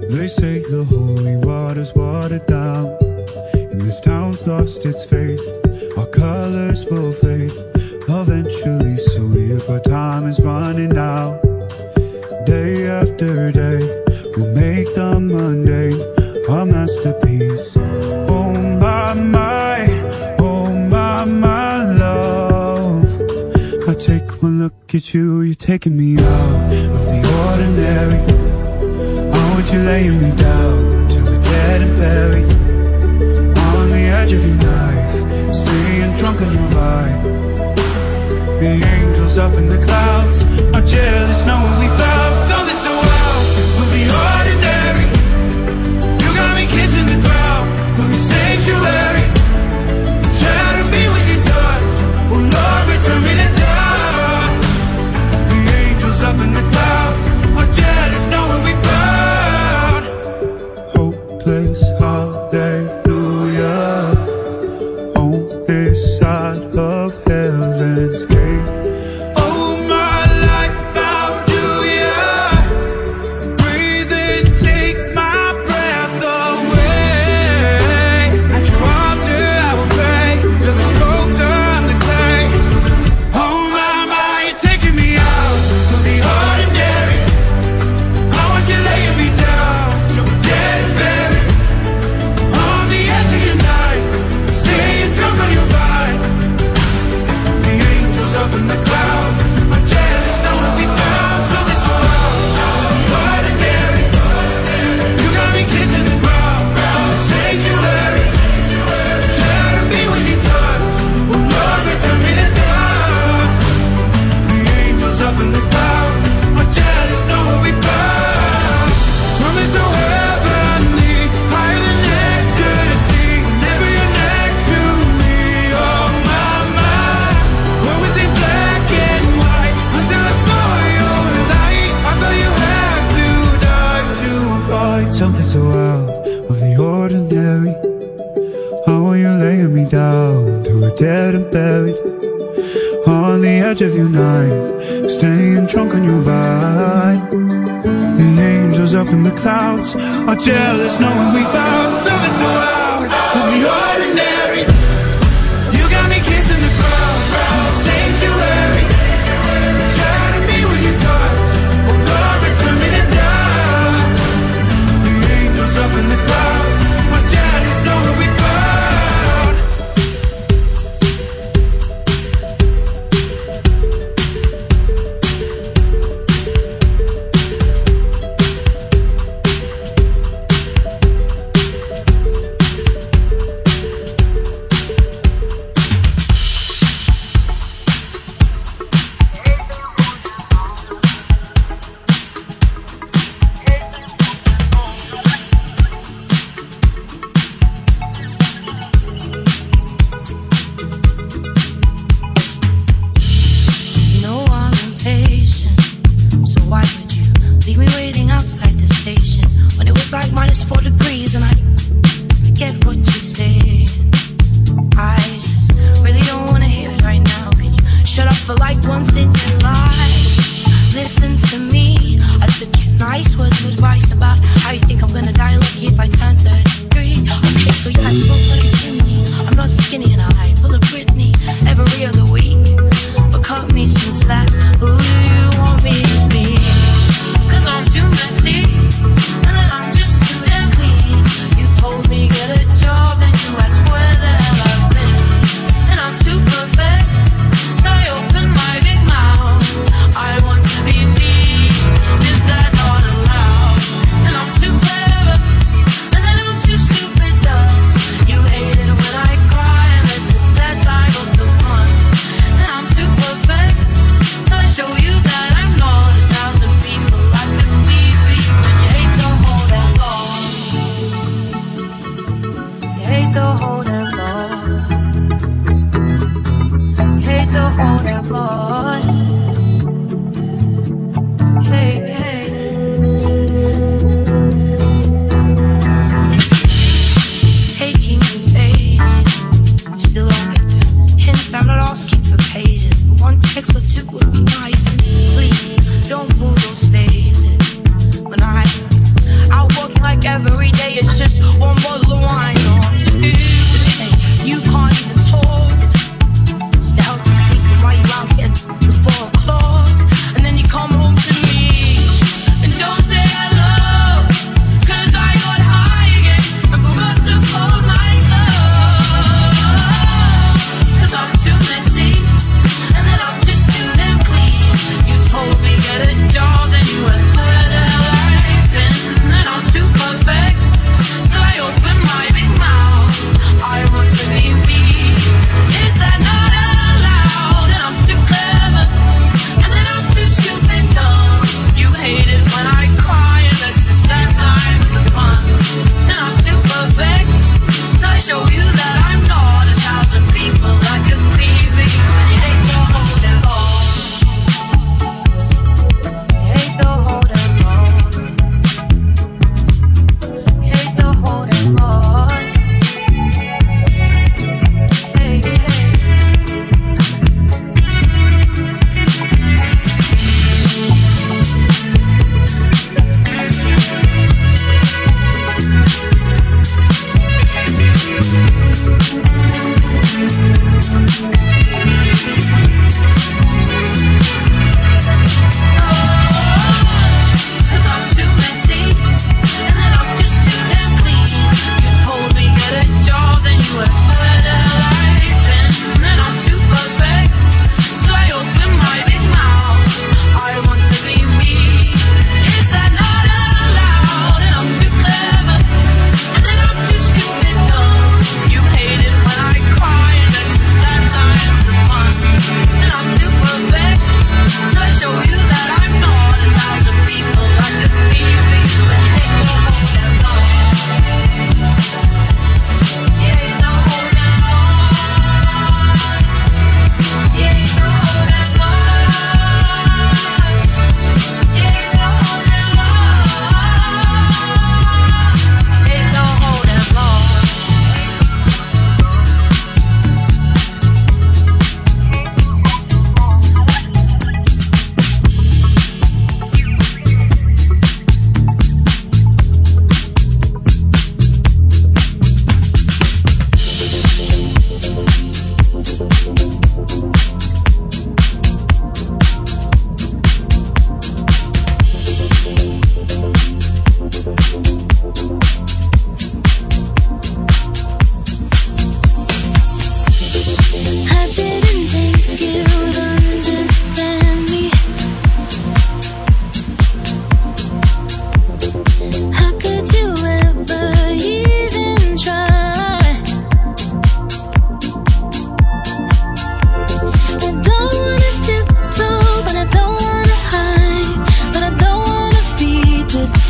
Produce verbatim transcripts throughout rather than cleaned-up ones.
They say the holy water's watered down, and this town's lost its faith. Our colors will fade eventually, so if our time is running out, day after day, we'll make the mundane our masterpiece. Oh my, my, oh my, my love, I take one look at you, you're taking me out of the ordinary. I want you laying me down till we're dead and buried, on the edge of your knife, staying drunk on your ride. The angels up in the clouds are jealous knowing we found something so wild. We'll be ordinary. You got me kissing the ground, we'll be sanctuary. Shatter me with your touch, oh Lord, return me to dust. The angels up in the clouds are jealous knowing we found hopeless hallelujah on this side of heaven's gate. Something so out of the ordinary. I want you laying me down till we're dead and buried, on the edge of your knife, staying drunk on your ride. The angels up in the clouds are jealous knowing we found something so out of the ordinary. You got me kissing the ground, the sanctuary. Shatter me with your touch, oh Lord, return me to dust. The angels up in the clouds are jealous knowing we found.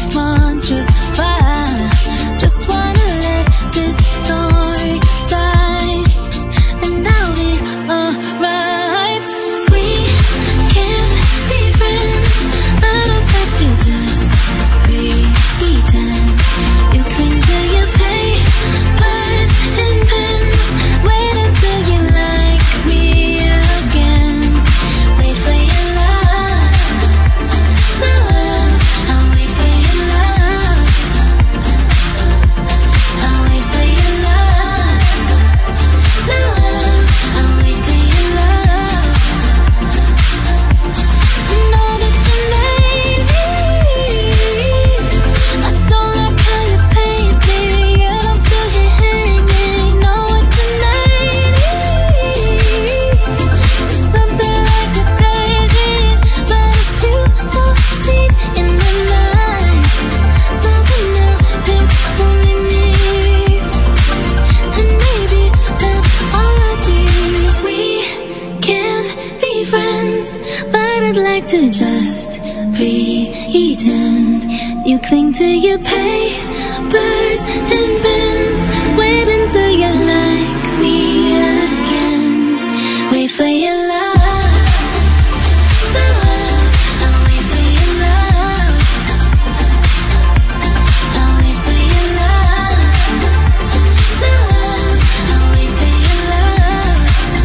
monstrous fire. Just wanna let this story die, and I'll be alright. We can't be friends, but I'd like to just pretend. You cling to your papers and pens. Wait until you like me again. Wait for your love, love. I'll wait for your love. I'll wait for your love, love. I'll wait for your love. Know that you made me. I don't like how you paint me, yet I'm still here hanging. Know what you made me. It's something like a daisy, but it's you so seen in the night. Something new, it's only me, and maybe that's all I need. We can't be friends, but I'd like to just pretend. You cling to your papers and pens. Wait until you like me again. Wait for your love, love. I'll wait for your love. I'll wait for your love, love. I'll wait for your love.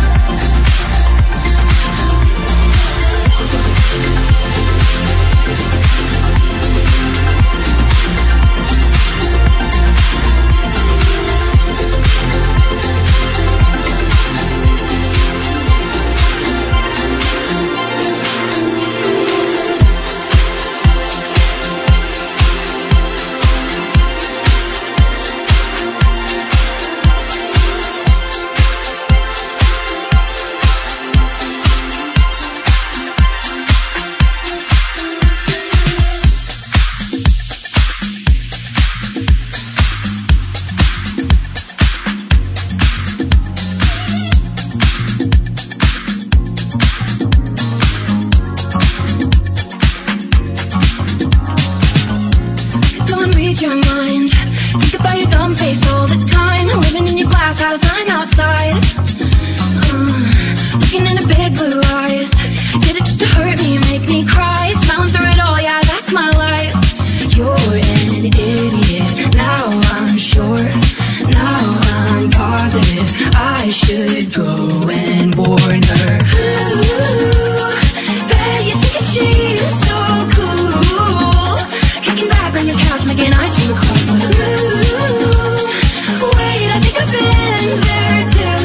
Don't read your mind. Think about your dumb face all the time. Living in your glass house, I'm outside. Uh, looking into big blue eyes. Did it just to hurt me, make me cry. Smiling through it all, yeah, that's my life. You're an idiot. Now I'm sure. Now I'm positive. I should go and warn her. Ooh, bet you think that she's so cool. Kicking back on your couch, making ice cream across the room. Wait, I think I've been there too.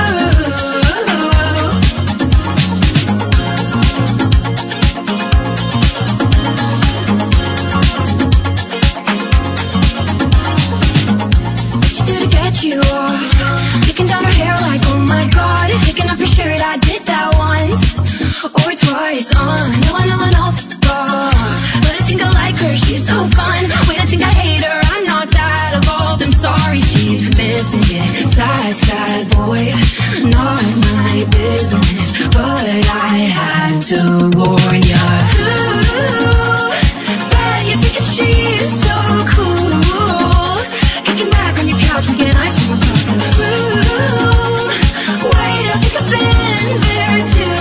What you do to get you off? Taking down her hair like, oh my god. Taking off your shirt, I did that once or twice. Uh, no, I know I know. But I think I like her, she's so fun. Wait, I think I hate her, I'm not that evolved. I'm sorry, she's missing it. Sad, sad boy, not my business, but I had to warn ya. Ooh, bet you think that she's so cool. Kicking back on your couch, making ice cream across the room. Wait, I think I've been there too.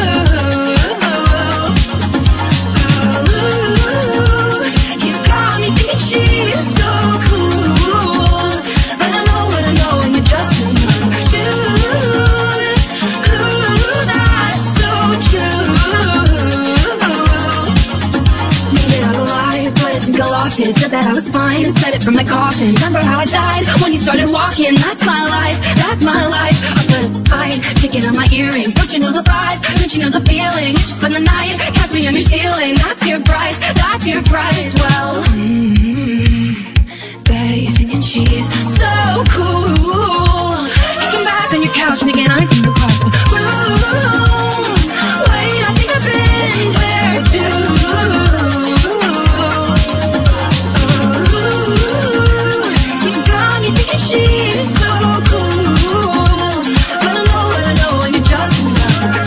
You got me thinking she's so cool, but I know what I know, and you're just another dude. Ooh, that's so true. Maybe I lied, but I think I lost it. Said that I was fine and said it from my coffin. Remember how I died when you started walking? That's my life, that's my life. I put up a fight, taking out my earrings. Don't you know the vibe? Don't you know the feeling? You just spend the night, catch me on your ceiling. That's your price, that's your price. Well, mm-hmm. Bet you're thinking she's so cool. Kicking back on your couch, making ice cream across the room. Wait, I think I've been there too. You got me thinking she's so cool, but I know what I know, and you're just another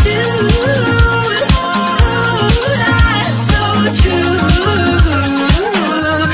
dude. Ooh, that's so true.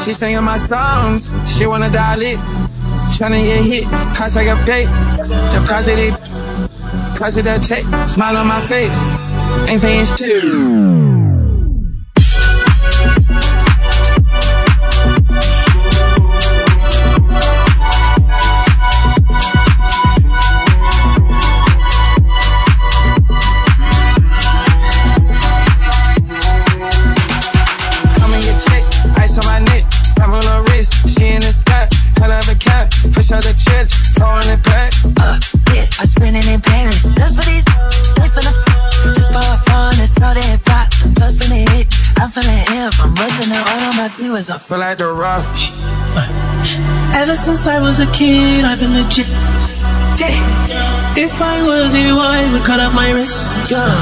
She singing my songs, she wanna dial it. Tryna get hit, pass I get paid. The price of it, price of that check. Smile on my face, ain't paying shit. I feel like the rush. Ever since I was a kid, I've been legit. If I was you, I would cut up my wrist.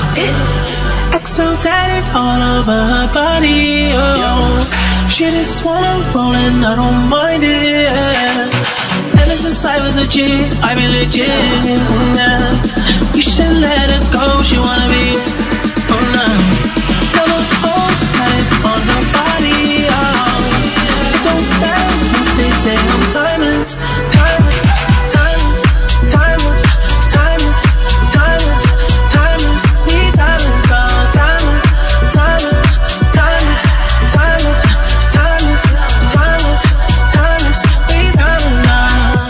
Exotic all over her body. Oh. She just wanna roll and I don't mind it. Ever since I was a kid, I've been legit. You should let her go, she wanna be. Oh no. Never hold tight on her body. Oh. They say I'm timeless, timeless, timeless, timeless, timeless, timeless, timeless, we timeless, oh, timeless, timeless, timeless, timeless, timeless, timeless, timeless, we timeless, oh.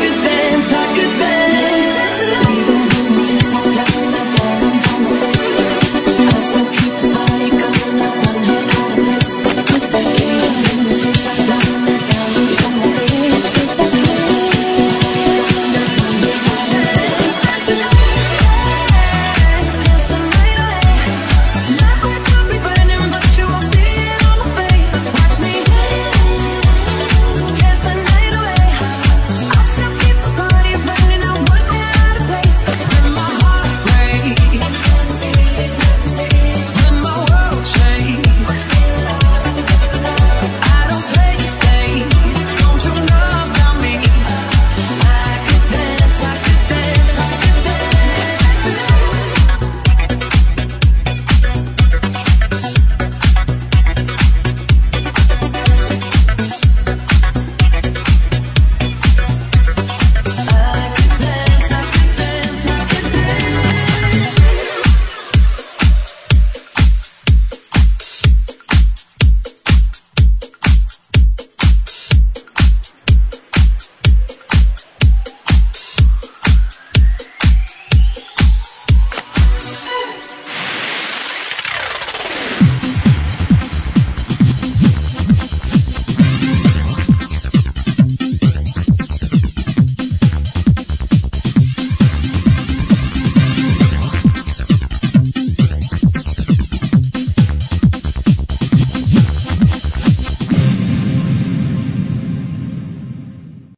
good there.